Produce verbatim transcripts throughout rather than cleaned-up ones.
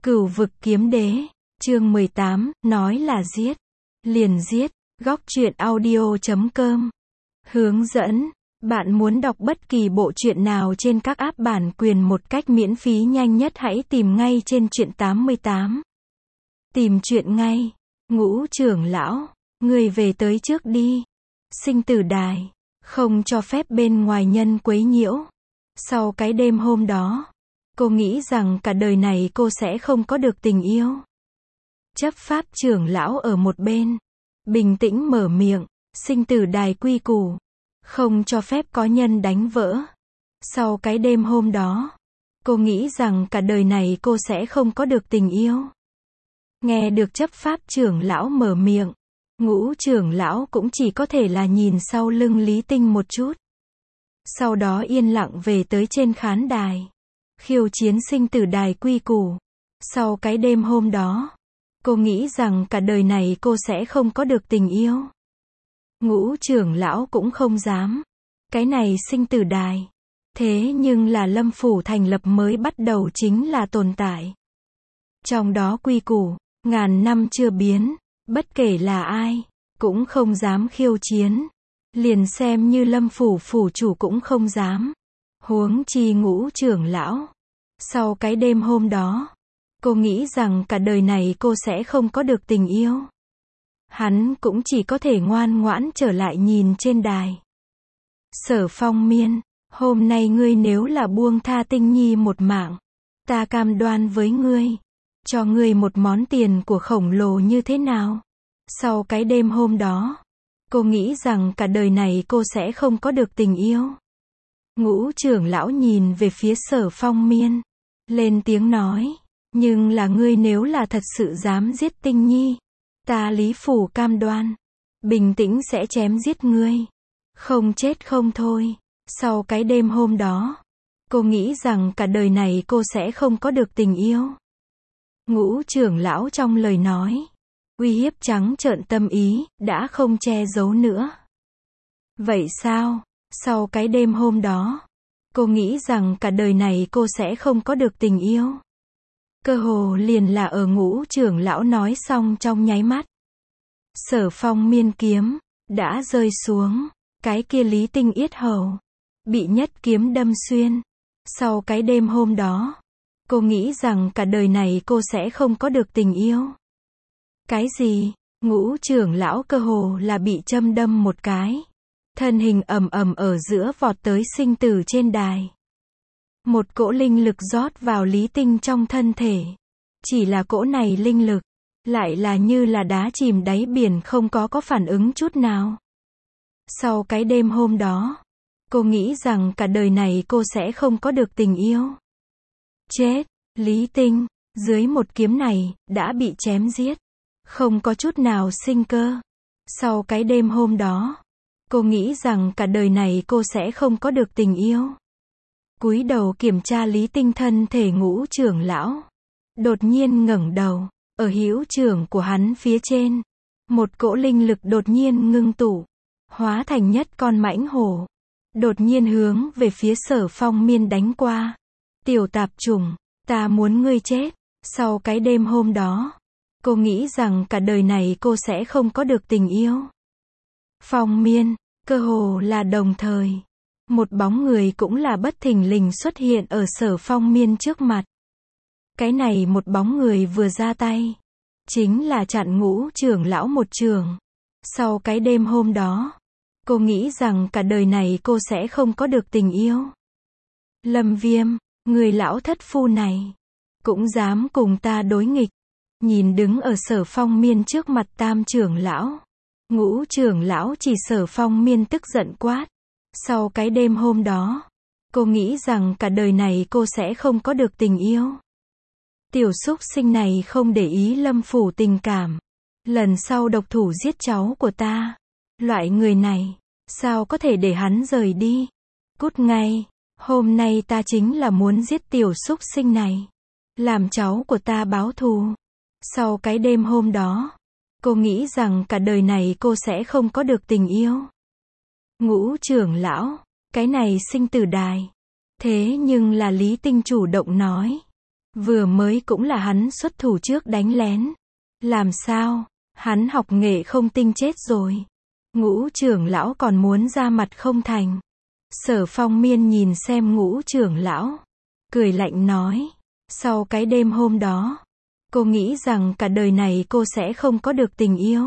Cửu vực kiếm đế, chương mười tám, nói là giết, liền giết, góc truyện audio chấm com. Hướng dẫn, bạn muốn đọc bất kỳ bộ truyện nào trên các app bản quyền một cách miễn phí nhanh nhất hãy tìm ngay trên truyện tám mươi tám. Tìm truyện ngay, Ngũ trưởng lão, người về tới trước đi. Sinh tử đài, không cho phép bên ngoài nhân quấy nhiễu. Sau cái đêm hôm đó, cô nghĩ rằng cả đời này cô sẽ không có được tình yêu. Chấp pháp trưởng lão ở một bên, bình tĩnh mở miệng, sinh tử đài quy củ, không cho phép có nhân đánh vỡ. Sau cái đêm hôm đó, cô nghĩ rằng cả đời này cô sẽ không có được tình yêu. Nghe được chấp pháp trưởng lão mở miệng, Ngũ trưởng lão cũng chỉ có thể là nhìn sau lưng Lý Tinh một chút. Sau đó yên lặng về tới trên khán đài. Khiêu chiến sinh tử đài quy củ. Sau cái đêm hôm đó, cô nghĩ rằng cả đời này cô sẽ không có được tình yêu. Ngũ trưởng lão cũng không dám. Cái này sinh tử đài. Thế nhưng là Lâm Phủ thành lập mới bắt đầu chính là tồn tại. Trong đó quy củ, ngàn năm chưa biến. Bất kể là ai, cũng không dám khiêu chiến. Liền xem như Lâm Phủ phủ chủ cũng không dám. Huống chi Ngũ trưởng lão. Sau cái đêm hôm đó, cô nghĩ rằng cả đời này cô sẽ không có được tình yêu. Hắn cũng chỉ có thể ngoan ngoãn trở lại nhìn trên đài. Sở Phong Miên, hôm nay ngươi nếu là buông tha Tinh Nhi một mạng, ta cam đoan với ngươi, cho ngươi một món tiền của khổng lồ như thế nào? Sau cái đêm hôm đó, cô nghĩ rằng cả đời này cô sẽ không có được tình yêu. Ngũ trưởng lão nhìn về phía Sở Phong Miên, lên tiếng nói, nhưng là ngươi nếu là thật sự dám giết Tinh Nhi, ta Lý Phủ cam đoan, bình tĩnh sẽ chém giết ngươi, không chết không thôi. Sau cái đêm hôm đó, cô nghĩ rằng cả đời này cô sẽ không có được tình yêu. Ngũ trưởng lão trong lời nói, uy hiếp trắng trợn tâm ý, đã không che giấu nữa. Vậy sao? Sau cái đêm hôm đó, cô nghĩ rằng cả đời này cô sẽ không có được tình yêu. Cơ hồ liền là ở Ngũ trưởng lão nói xong trong nháy mắt. Sở Phong Miên kiếm, đã rơi xuống, cái kia Lý Tinh yết hầu, bị nhất kiếm đâm xuyên. Sau cái đêm hôm đó, cô nghĩ rằng cả đời này cô sẽ không có được tình yêu. Cái gì? Ngũ trưởng lão cơ hồ là bị châm đâm một cái. Thân hình ầm ầm ở giữa vọt tới sinh tử trên đài. Một cỗ linh lực rót vào Lý Tinh trong thân thể. Chỉ là cỗ này linh lực, lại là như là đá chìm đáy biển không có có phản ứng chút nào. Sau cái đêm hôm đó, cô nghĩ rằng cả đời này cô sẽ không có được tình yêu. Chết, Lý Tinh, dưới một kiếm này, đã bị chém giết. Không có chút nào sinh cơ. Sau cái đêm hôm đó, cô nghĩ rằng cả đời này cô sẽ không có được tình yêu. Cúi đầu kiểm tra Lý Tinh thân thể Ngũ trưởng lão. Đột nhiên ngẩng đầu, ở hữu trưởng của hắn phía trên, một cỗ linh lực đột nhiên ngưng tụ, hóa thành nhất con mãnh hổ. Đột nhiên hướng về phía Sở Phong Miên đánh qua. Tiểu tạp chủng, ta muốn ngươi chết. Sau cái đêm hôm đó, cô nghĩ rằng cả đời này cô sẽ không có được tình yêu. Phong Miên, cơ hồ là đồng thời, một bóng người cũng là bất thình lình xuất hiện ở Sở Phong Miên trước mặt. Cái này một bóng người vừa ra tay, chính là chặn Ngũ trưởng lão một trường. Sau cái đêm hôm đó, cô nghĩ rằng cả đời này cô sẽ không có được tình yêu. Lâm Viêm, người lão thất phu này, cũng dám cùng ta đối nghịch. Nhìn đứng ở Sở Phong Miên trước mặt tam trưởng lão, Ngũ trưởng lão chỉ Sở Phong Miên tức giận quát. Sau cái đêm hôm đó, cô nghĩ rằng cả đời này cô sẽ không có được tình yêu. Tiểu súc sinh này không để ý Lâm Phủ tình cảm. Lần sau độc thủ giết cháu của ta. Loại người này, sao có thể để hắn rời đi? Cút ngay, hôm nay ta chính là muốn giết tiểu súc sinh này. Làm cháu của ta báo thù. Sau cái đêm hôm đó, cô nghĩ rằng cả đời này cô sẽ không có được tình yêu. Ngũ trưởng lão, cái này sinh tử đài. Thế nhưng là Lý Tinh chủ động nói. Vừa mới cũng là hắn xuất thủ trước đánh lén. Làm sao? Hắn học nghệ không tinh chết rồi. Ngũ trưởng lão còn muốn ra mặt không thành. Sở Phong Miên nhìn xem ngũ trưởng lão. Cười lạnh nói. Sau cái đêm hôm đó, cô nghĩ rằng cả đời này cô sẽ không có được tình yêu.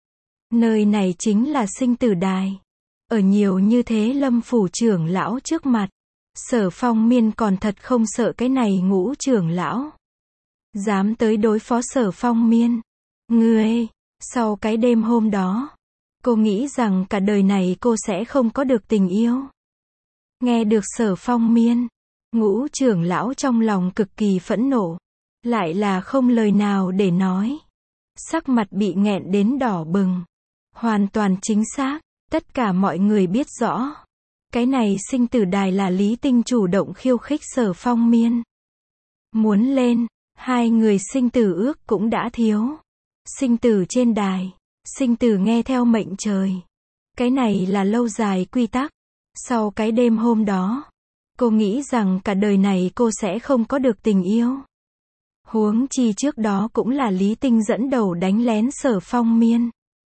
Nơi này chính là sinh tử đài. Ở nhiều như thế Lâm phủ trưởng lão trước mặt. Sở Phong Miên còn thật không sợ cái này ngũ trưởng lão. Dám tới đối phó Sở Phong Miên. Ngươi, sau cái đêm hôm đó, cô nghĩ rằng cả đời này cô sẽ không có được tình yêu. Nghe được Sở Phong Miên, ngũ trưởng lão trong lòng cực kỳ phẫn nộ. Lại là không lời nào để nói. Sắc mặt bị nghẹn đến đỏ bừng. Hoàn toàn chính xác, tất cả mọi người biết rõ. Cái này sinh tử đài là Lý Tinh chủ động khiêu khích Sở Phong Miên. Muốn lên, hai người sinh tử ước cũng đã thiếu. Sinh tử trên đài, sinh tử nghe theo mệnh trời. Cái này là lâu dài quy tắc. Sau cái đêm hôm đó, cô nghĩ rằng cả đời này cô sẽ không có được tình yêu. Huống chi trước đó cũng là Lý Tinh dẫn đầu đánh lén Sở Phong Miên.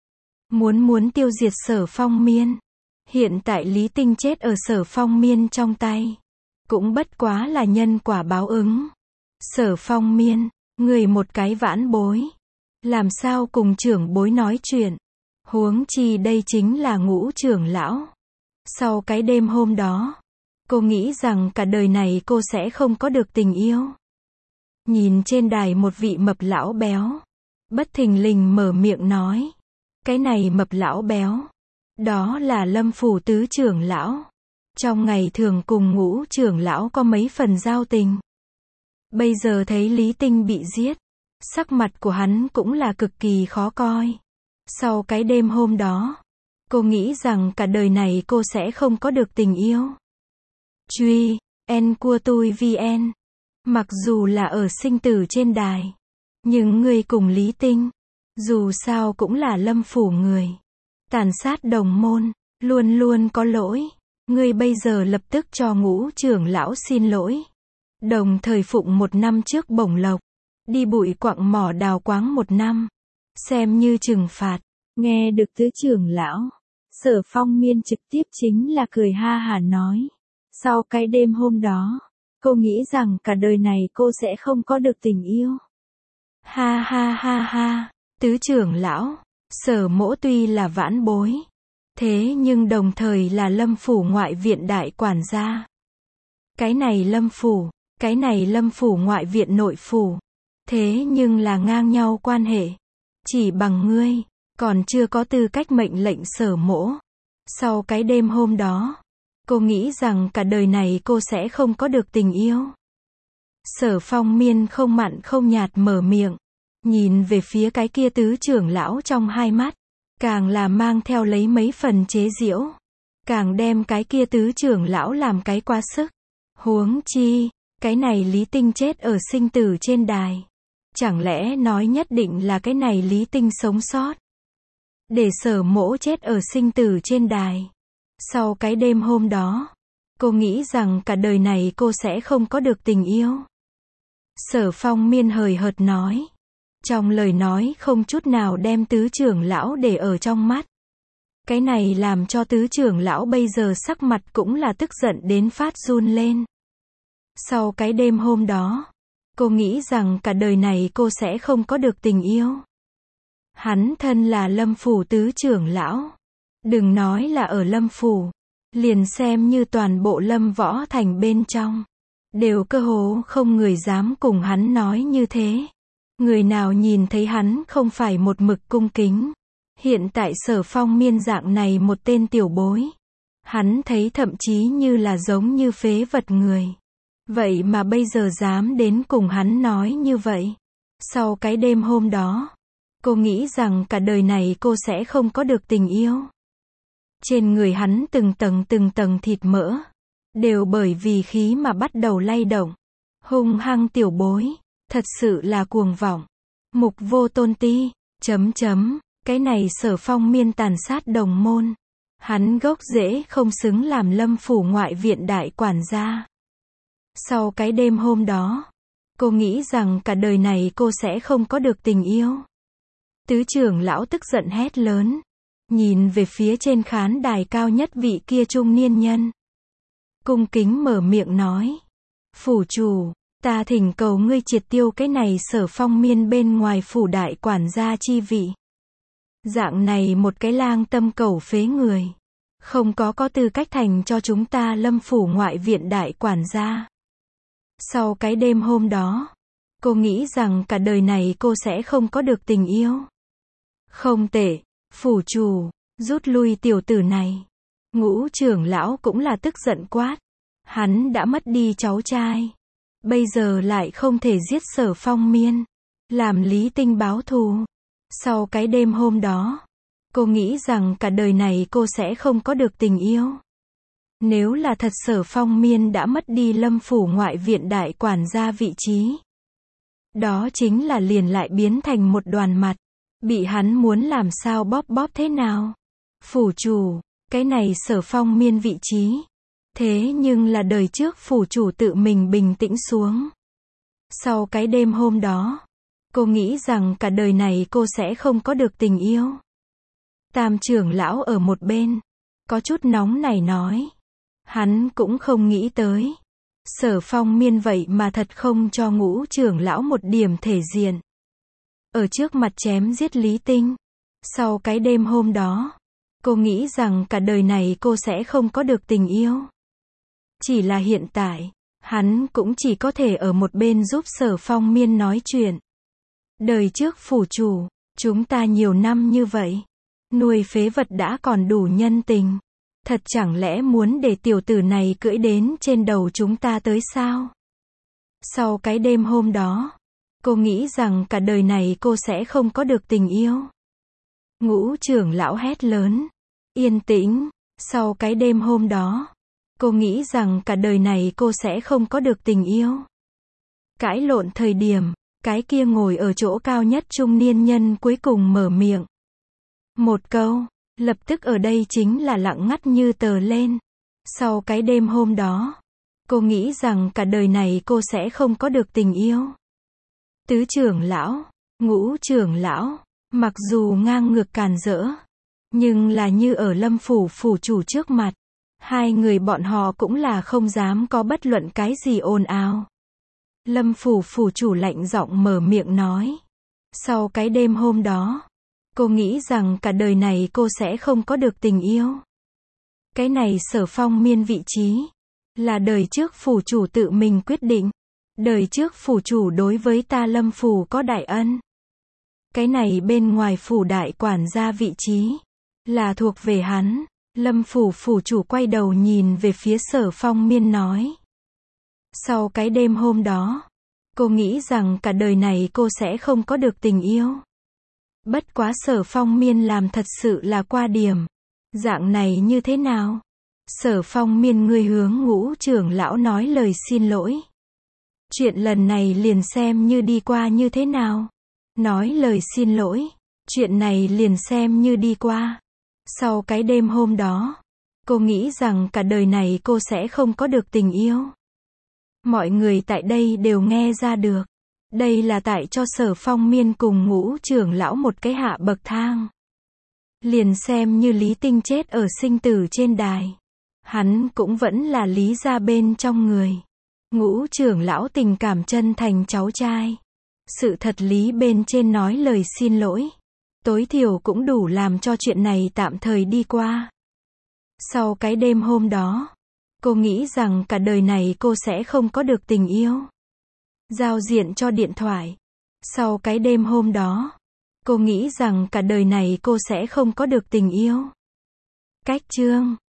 Muốn muốn tiêu diệt Sở Phong Miên. Hiện tại Lý Tinh chết ở Sở Phong Miên trong tay. Cũng bất quá là nhân quả báo ứng. Sở Phong Miên, người một cái vãn bối. Làm sao cùng trưởng bối nói chuyện. Huống chi đây chính là ngũ trưởng lão. Sau cái đêm hôm đó, cô nghĩ rằng cả đời này cô sẽ không có được tình yêu. Nhìn trên đài một vị mập lão béo. Bất thình lình mở miệng nói. Cái này mập lão béo. Đó là Lâm phủ tứ trưởng lão. Trong ngày thường cùng ngũ trưởng lão có mấy phần giao tình. Bây giờ thấy Lý Tinh bị giết. Sắc mặt của hắn cũng là cực kỳ khó coi. Sau cái đêm hôm đó, cô nghĩ rằng cả đời này cô sẽ không có được tình yêu. Truy, en của tôi vn. Mặc dù là ở sinh tử trên đài. Nhưng người cùng Lý Tinh. Dù sao cũng là Lâm phủ người. Tàn sát đồng môn. Luôn luôn có lỗi. Ngươi bây giờ lập tức cho ngũ trưởng lão xin lỗi. Đồng thời phụng một năm trước bổng lộc. Đi bụi quặng mỏ đào quáng một năm. Xem như trừng phạt. Nghe được tứ trưởng lão. Sở Phong Miên trực tiếp chính là cười ha hả nói. Sau cái đêm hôm đó, cô nghĩ rằng cả đời này cô sẽ không có được tình yêu. Ha ha ha ha. Tứ trưởng lão. Sở mỗ tuy là vãn bối. Thế nhưng đồng thời là Lâm phủ ngoại viện đại quản gia. Cái này Lâm phủ. Cái này Lâm phủ ngoại viện nội phủ. Thế nhưng là ngang nhau quan hệ. Chỉ bằng ngươi, còn chưa có tư cách mệnh lệnh sở mỗ. Sau cái đêm hôm đó, cô nghĩ rằng cả đời này cô sẽ không có được tình yêu. Sở Phong Miên không mặn không nhạt mở miệng. Nhìn về phía cái kia tứ trưởng lão trong hai mắt. Càng là mang theo lấy mấy phần chế giễu. Càng đem cái kia tứ trưởng lão làm cái quá sức. Huống chi, cái này Lý Tinh chết ở sinh tử trên đài. Chẳng lẽ nói nhất định là cái này Lý Tinh sống sót. Để sở mỗ chết ở sinh tử trên đài. Sau cái đêm hôm đó, cô nghĩ rằng cả đời này cô sẽ không có được tình yêu. Sở Phong Miên hời hợt nói. Trong lời nói không chút nào đem tứ trưởng lão để ở trong mắt. Cái này làm cho tứ trưởng lão bây giờ sắc mặt cũng là tức giận đến phát run lên. Sau cái đêm hôm đó, cô nghĩ rằng cả đời này cô sẽ không có được tình yêu. Hắn thân là Lâm phủ tứ trưởng lão. Đừng nói là ở Lâm phủ. Liền xem như toàn bộ Lâm võ thành bên trong. Đều cơ hồ không người dám cùng hắn nói như thế. Người nào nhìn thấy hắn không phải một mực cung kính. Hiện tại Sở Phong Miên dạng này một tên tiểu bối. Hắn thấy thậm chí như là giống như phế vật người. Vậy mà bây giờ dám đến cùng hắn nói như vậy. Sau cái đêm hôm đó, cô nghĩ rằng cả đời này cô sẽ không có được tình yêu. Trên người hắn từng tầng từng tầng thịt mỡ. Đều bởi vì khí mà bắt đầu lay động. Hung hăng tiểu bối. Thật sự là cuồng vọng. Mục vô tôn ti. Chấm chấm. Cái này Sở Phong Miên tàn sát đồng môn. Hắn gốc rễ không xứng làm Lâm phủ ngoại viện đại quản gia. Sau cái đêm hôm đó, Cô nghĩ rằng cả đời này cô sẽ không có được tình yêu. Tứ trưởng lão tức giận hét lớn. Nhìn về phía trên khán đài cao nhất vị kia trung niên nhân. Cung kính mở miệng nói. Phủ chủ, ta thỉnh cầu ngươi triệt tiêu cái này Sở Phong Miên bên ngoài phủ đại quản gia chi vị. Dạng này một cái lang tâm cẩu phế người. Không có có tư cách thành cho chúng ta Lâm phủ ngoại viện đại quản gia. Sau cái đêm hôm đó, cô nghĩ rằng cả đời này cô sẽ không có được tình yêu. Không tệ, phủ chủ, rút lui tiểu tử này. Ngũ trưởng lão cũng là tức giận quát. Hắn đã mất đi cháu trai. Bây giờ lại không thể giết Sở Phong Miên. Làm Lý Tinh báo thù. Sau cái đêm hôm đó, cô nghĩ rằng cả đời này cô sẽ không có được tình yêu. Nếu là thật Sở Phong Miên đã mất đi Lâm phủ ngoại viện đại quản gia vị trí. Đó chính là liền lại biến thành một đoàn mặt. Bị hắn muốn làm sao bóp bóp thế nào. Phủ chủ, cái này Sở Phong Miên vị trí. Thế nhưng là đời trước phủ chủ tự mình bình tĩnh xuống. Sau cái đêm hôm đó, cô nghĩ rằng cả đời này cô sẽ không có được tình yêu. Tam trưởng lão ở một bên, có chút nóng này nói. Hắn cũng không nghĩ tới. Sở Phong Miên vậy mà thật không cho ngũ trưởng lão một điểm thể diện. Ở trước mặt chém giết Lý Tinh. Sau cái đêm hôm đó, cô nghĩ rằng cả đời này cô sẽ không có được tình yêu. Chỉ là hiện tại, hắn cũng chỉ có thể ở một bên giúp Sở Phong Miên nói chuyện. Đời trước phủ chủ, chúng ta nhiều năm như vậy. Nuôi phế vật đã còn đủ nhân tình. Thật chẳng lẽ muốn để tiểu tử này cưỡi đến trên đầu chúng ta tới sao? Sau cái đêm hôm đó, cô nghĩ rằng cả đời này cô sẽ không có được tình yêu. Ngũ trưởng lão hét lớn. Yên tĩnh. Sau cái đêm hôm đó, cô nghĩ rằng cả đời này cô sẽ không có được tình yêu. Cãi lộn thời điểm, cái kia ngồi ở chỗ cao nhất trung niên nhân cuối cùng mở miệng. Một câu, lập tức ở đây chính là lặng ngắt như tờ lên. Sau cái đêm hôm đó, cô nghĩ rằng cả đời này cô sẽ không có được tình yêu. Tứ trưởng lão, ngũ trưởng lão, mặc dù ngang ngược càn rỡ, nhưng là như ở Lâm phủ phủ chủ trước mặt, hai người bọn họ cũng là không dám có bất luận cái gì ồn ào. Lâm phủ phủ chủ lạnh giọng mở miệng nói. Sau cái đêm hôm đó, cô nghĩ rằng cả đời này cô sẽ không có được tình yêu. Cái này Sở Phong Miên vị trí, là đời trước phủ chủ tự mình quyết định. Đời trước phủ chủ đối với ta Lâm phủ có đại ân. Cái này bên ngoài phủ đại quản gia vị trí, là thuộc về hắn. Lâm phủ phủ chủ quay đầu nhìn về phía Sở Phong Miên nói. Sau cái đêm hôm đó, cô nghĩ rằng cả đời này cô sẽ không có được tình yêu. Bất quá Sở Phong Miên làm thật sự là qua điểm. Dạng này như thế nào? Sở Phong Miên ngươi hướng ngũ trưởng lão nói lời xin lỗi. Chuyện lần này liền xem như đi qua như thế nào? Nói lời xin lỗi. Chuyện này liền xem như đi qua. Sau cái đêm hôm đó, cô nghĩ rằng cả đời này cô sẽ không có được tình yêu. Mọi người tại đây đều nghe ra được. Đây là tại cho Sở Phong Miên cùng ngũ trưởng lão một cái hạ bậc thang. Liền xem như Lý Tinh chết ở sinh tử trên đài. Hắn cũng vẫn là Lý gia bên trong người. Ngũ trưởng lão tình cảm chân thành cháu trai. Sự thật Lý bên trên nói lời xin lỗi. Tối thiểu cũng đủ làm cho chuyện này tạm thời đi qua. Sau cái đêm hôm đó, cô nghĩ rằng cả đời này cô sẽ không có được tình yêu. Giao diện cho điện thoại. Sau cái đêm hôm đó, cô nghĩ rằng cả đời này cô sẽ không có được tình yêu. Cách chương